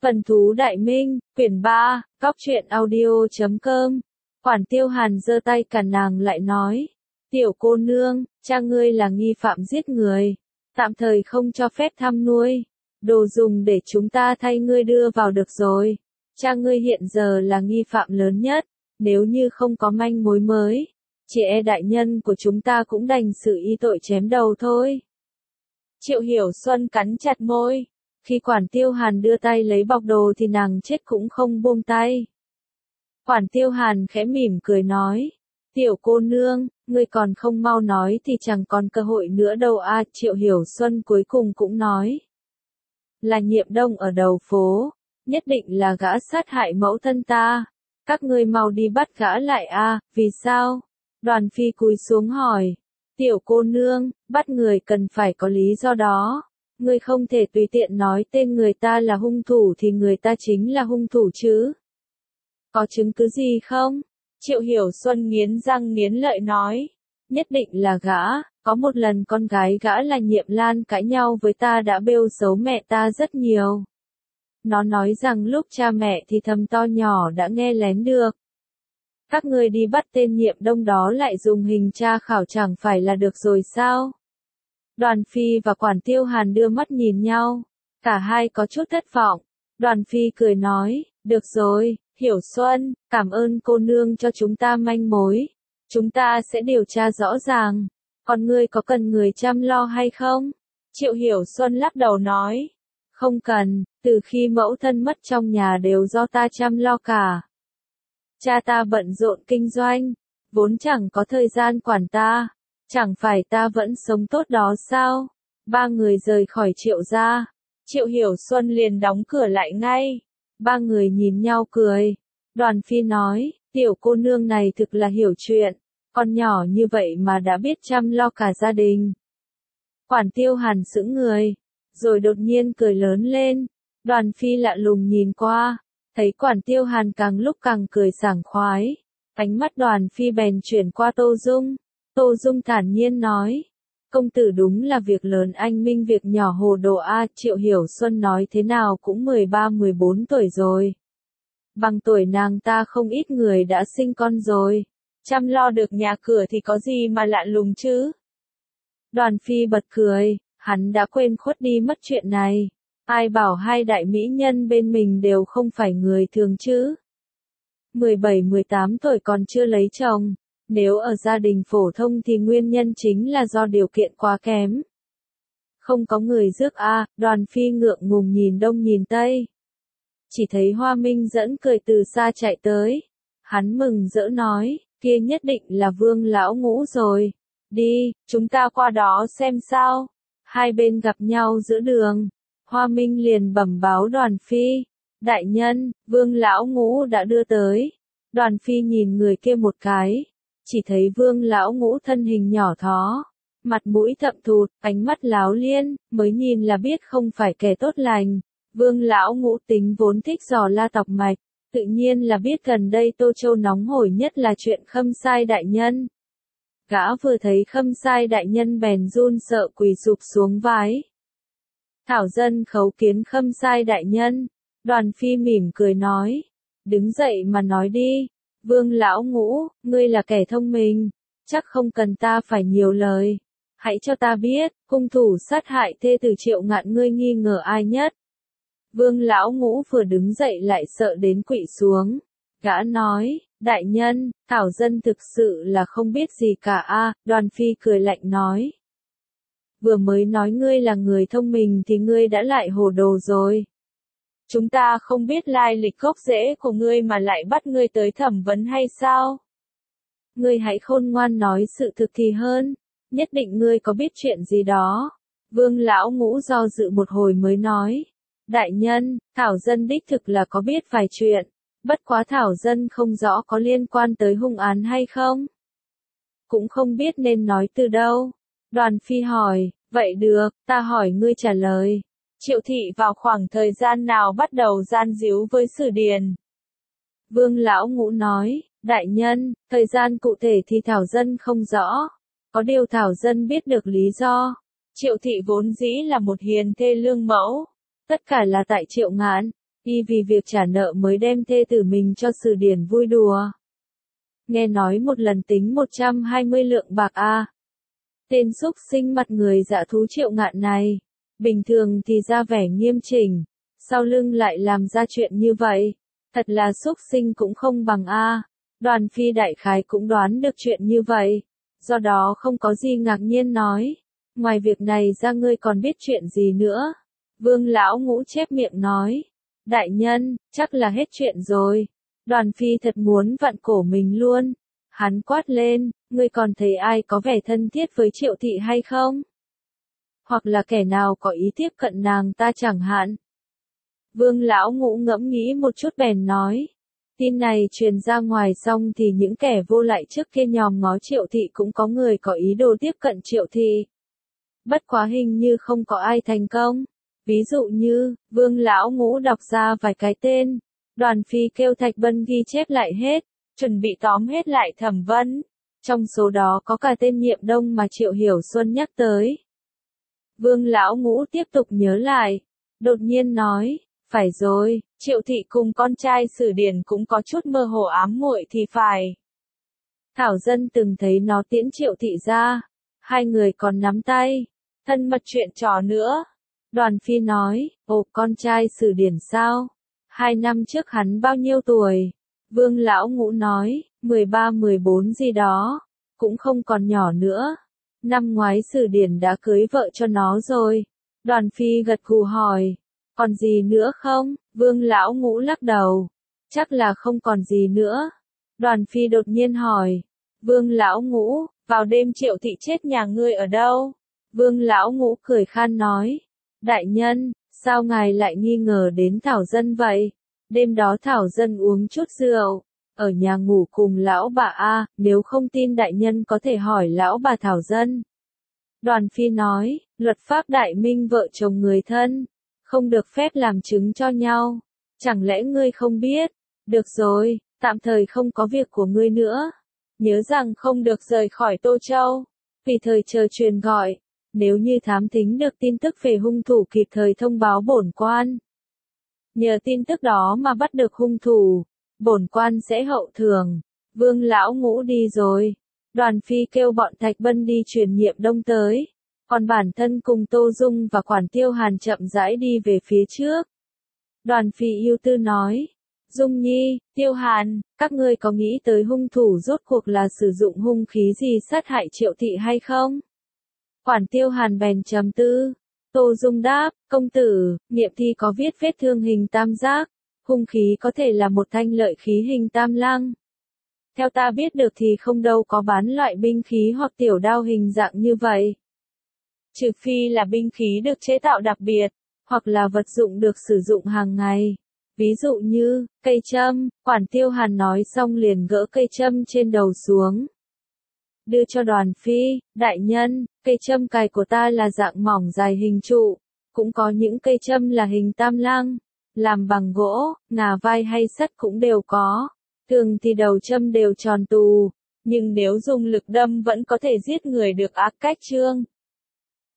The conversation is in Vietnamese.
Vân Thú Đại Minh, quyển 3, Góc truyện audio.com. Quản Tiêu Hàn giơ tay cản nàng lại nói, tiểu cô nương, cha ngươi là nghi phạm giết người, tạm thời không cho phép thăm nuôi, đồ dùng để chúng ta thay ngươi đưa vào được rồi. Cha ngươi hiện giờ là nghi phạm lớn nhất, nếu như không có manh mối mới, chỉ e đại nhân của chúng ta cũng đành xử y tội chém đầu thôi. Triệu Hiểu Xuân cắn chặt môi, khi Quản Tiêu Hàn đưa tay lấy bọc đồ thì nàng chết cũng không buông tay. Quản Tiêu Hàn khẽ mỉm cười nói, tiểu cô nương, ngươi còn không mau nói thì chẳng còn cơ hội nữa đâu a. Triệu Hiểu Xuân cuối cùng cũng nói, là Nhiệm Đông ở đầu phố, nhất định là gã sát hại mẫu thân ta, các ngươi mau đi bắt gã lại a. Vì sao? Đoàn Phi cúi xuống hỏi, tiểu cô nương, bắt người cần phải có lý do đó, ngươi không thể tùy tiện nói tên người ta là hung thủ thì người ta chính là hung thủ chứ. Có chứng cứ gì không? Triệu Hiểu Xuân nghiến răng nghiến lợi nói, nhất định là gã, có một lần con gái gã là Nhiệm Lan cãi nhau với ta đã bêu xấu mẹ ta rất nhiều. Nó nói rằng lúc cha mẹ thì thầm to nhỏ đã nghe lén được. Các ngươi đi bắt tên Nhiệm Đông đó lại dùng hình tra khảo chẳng phải là được rồi sao? Đoàn Phi và Quản Tiêu Hàn đưa mắt nhìn nhau, cả hai có chút thất vọng. Đoàn Phi cười nói, được rồi, Hiểu Xuân, cảm ơn cô nương cho chúng ta manh mối, chúng ta sẽ điều tra rõ ràng, còn ngươi có cần người chăm lo hay không? Triệu Hiểu Xuân lắc đầu nói, không cần, từ khi mẫu thân mất trong nhà đều do ta chăm lo cả. Cha ta bận rộn kinh doanh, vốn chẳng có thời gian quản ta, chẳng phải ta vẫn sống tốt đó sao? Ba người rời khỏi Triệu gia, Triệu Hiểu Xuân liền đóng cửa lại ngay. Ba người nhìn nhau cười. Đoàn Phi nói, tiểu cô nương này thực là hiểu chuyện, con nhỏ như vậy mà đã biết chăm lo cả gia đình. Quản Tiêu Hàn sững người, rồi đột nhiên cười lớn lên. Đoàn Phi lạ lùng nhìn qua, thấy Quản Tiêu Hàn càng lúc càng cười sảng khoái. Ánh mắt Đoàn Phi bèn chuyển qua Tô Dung. Tô Dung thản nhiên nói, công tử đúng là việc lớn anh minh việc nhỏ hồ đồ a. Triệu Hiểu Xuân nói thế nào cũng 13-14 tuổi rồi. Bằng tuổi nàng ta không ít người đã sinh con rồi. Chăm lo được nhà cửa thì có gì mà lạ lùng chứ. Đoàn Phi bật cười, hắn đã quên khuất đi mất chuyện này. Ai bảo hai đại mỹ nhân bên mình đều không phải người thường chứ. 17-18 tuổi còn chưa lấy chồng. Nếu ở gia đình phổ thông thì nguyên nhân chính là do điều kiện quá kém. Không có người rước a. Đoàn Phi ngượng ngùng nhìn đông nhìn tây. Chỉ thấy Hoa Minh dẫn cười từ xa chạy tới. Hắn mừng rỡ nói, kia nhất định là Vương lão ngũ rồi. Đi, chúng ta qua đó xem sao. Hai bên gặp nhau giữa đường. Hoa Minh liền bẩm báo Đoàn Phi, đại nhân, Vương lão ngũ đã đưa tới. Đoàn Phi nhìn người kia một cái. Chỉ thấy Vương lão ngũ thân hình nhỏ thó, mặt mũi thậm thụt, ánh mắt láo liên, mới nhìn là biết không phải kẻ tốt lành. Vương lão ngũ tính vốn thích dò la tọc mạch, tự nhiên là biết gần đây Tô Châu nóng hổi nhất là chuyện Khâm Sai đại nhân. Gã vừa thấy Khâm Sai đại nhân bèn run sợ quỳ sụp xuống vái. Thảo dân khấu kiến Khâm Sai đại nhân. Đoàn Phi mỉm cười nói, đứng dậy mà nói đi. Vương lão ngũ, ngươi là kẻ thông minh, chắc không cần ta phải nhiều lời. Hãy cho ta biết, hung thủ sát hại thê tử Triệu Ngạn ngươi nghi ngờ ai nhất. Vương lão ngũ vừa đứng dậy lại sợ đến quỵ xuống. Gã nói, đại nhân, thảo dân thực sự là không biết gì cả a. Đoàn Phi cười lạnh nói. Vừa mới nói ngươi là người thông minh thì ngươi đã lại hồ đồ rồi. Chúng ta không biết lai lịch gốc rễ của ngươi mà lại bắt ngươi tới thẩm vấn hay sao? Ngươi hãy khôn ngoan nói sự thực thì hơn, nhất định ngươi có biết chuyện gì đó. Vương lão ngũ do dự một hồi mới nói, đại nhân, thảo dân đích thực là có biết vài chuyện, bất quá thảo dân không rõ có liên quan tới hung án hay không. Cũng không biết nên nói từ đâu. Đoàn Phi hỏi, vậy được, ta hỏi ngươi trả lời. Triệu thị vào khoảng thời gian nào bắt đầu gian díu với Sử Điền? Vương lão ngũ nói, đại nhân, thời gian cụ thể thì thảo dân không rõ. Có điều thảo dân biết được lý do. Triệu thị vốn dĩ là một hiền thê lương mẫu. Tất cả là tại Triệu Ngạn. Y vì việc trả nợ mới đem thê tử mình cho Sử Điển vui đùa. Nghe nói một lần tính 120 lượng bạc a. Tên xúc sinh mặt người dạ thú Triệu Ngạn này, bình thường thì ra vẻ nghiêm chỉnh, sau lưng lại làm ra chuyện như vậy, thật là xúc sinh cũng không bằng a. Đoàn Phi đại khái cũng đoán được chuyện như vậy, do đó không có gì ngạc nhiên nói, ngoài việc này ra ngươi còn biết chuyện gì nữa? Vương lão ngũ chép miệng nói, đại nhân, chắc là hết chuyện rồi. Đoàn Phi thật muốn vặn cổ mình luôn. Hắn quát lên, ngươi còn thấy ai có vẻ thân thiết với Triệu thị hay không? Hoặc là kẻ nào có ý tiếp cận nàng ta chẳng hạn. Vương lão ngũ ngẫm nghĩ một chút bèn nói, tin này truyền ra ngoài xong thì những kẻ vô lại trước kia nhòm ngó Triệu thị cũng có người có ý đồ tiếp cận Triệu thị. Bất quá hình như không có ai thành công. Ví dụ như, Vương lão ngũ đọc ra vài cái tên, Đoàn Phi kêu Thạch Bân ghi chép lại hết, chuẩn bị tóm hết lại thẩm vấn. Trong số đó có cả tên Nhiệm Đông mà Triệu Hiểu Xuân nhắc tới. Vương lão ngũ tiếp tục nhớ lại, đột nhiên nói, phải rồi, Triệu thị cùng con trai Sử Điển cũng có chút mơ hồ ám muội thì phải. Thảo dân từng thấy nó tiễn Triệu thị ra, hai người còn nắm tay, thân mật chuyện trò nữa. Đoàn Phi nói, ồ con trai Sử Điển sao? 2 năm trước hắn bao nhiêu tuổi? Vương lão ngũ nói, 13-14 gì đó, cũng không còn nhỏ nữa. Năm ngoái Sử Điển đã cưới vợ cho nó rồi. Đoàn Phi gật gù hỏi, còn gì nữa không? Vương lão ngũ lắc đầu, chắc là không còn gì nữa. Đoàn Phi đột nhiên hỏi, Vương lão ngũ, vào đêm Triệu thị chết nhà ngươi ở đâu? Vương lão ngũ cười khan nói, đại nhân, sao ngài lại nghi ngờ đến Thảo dân vậy? Đêm đó Thảo dân uống chút rượu, ở nhà ngủ cùng lão bà A, nếu không tin đại nhân có thể hỏi lão bà Thảo dân. Đoàn Phi nói, luật pháp đại minh vợ chồng người thân, không được phép làm chứng cho nhau. Chẳng lẽ ngươi không biết? Được rồi, tạm thời không có việc của ngươi nữa. Nhớ rằng không được rời khỏi Tô Châu, vì thời chờ truyền gọi. Nếu như thám thính được tin tức về hung thủ kịp thời thông báo bổn quan. Nhờ tin tức đó mà bắt được hung thủ, bổn quan sẽ hậu thưởng. Vương lão ngũ đi rồi. Đoàn Phi kêu bọn Thạch Bân đi truyền Nhiệm Đông tới. Còn bản thân cùng Tô Dung và Quản Tiêu Hàn chậm rãi đi về phía trước. Đoàn Phi ưu tư nói, Dung Nhi, Tiêu Hàn, các ngươi có nghĩ tới hung thủ rốt cuộc là sử dụng hung khí gì sát hại Triệu thị hay không? Quản Tiêu Hàn bèn trầm tư. Tô Dung đáp, công tử, nghiệm thi có viết vết thương hình tam giác, hung khí có thể là một thanh lợi khí hình tam lăng. Theo ta biết được thì không đâu có bán loại binh khí hoặc tiểu đao hình dạng như vậy. Trừ phi là binh khí được chế tạo đặc biệt, hoặc là vật dụng được sử dụng hàng ngày. Ví dụ như, cây châm, Quản Tiêu Hàn nói xong liền gỡ cây châm trên đầu xuống. Đưa cho Đoàn Phi, đại nhân, cây châm cài của ta là dạng mỏng dài hình trụ, cũng có những cây châm là hình tam lăng, làm bằng gỗ, ngà vai hay sắt cũng đều có. Thường thì đầu châm đều tròn tù, nhưng nếu dùng lực đâm vẫn có thể giết người được ác cách trương.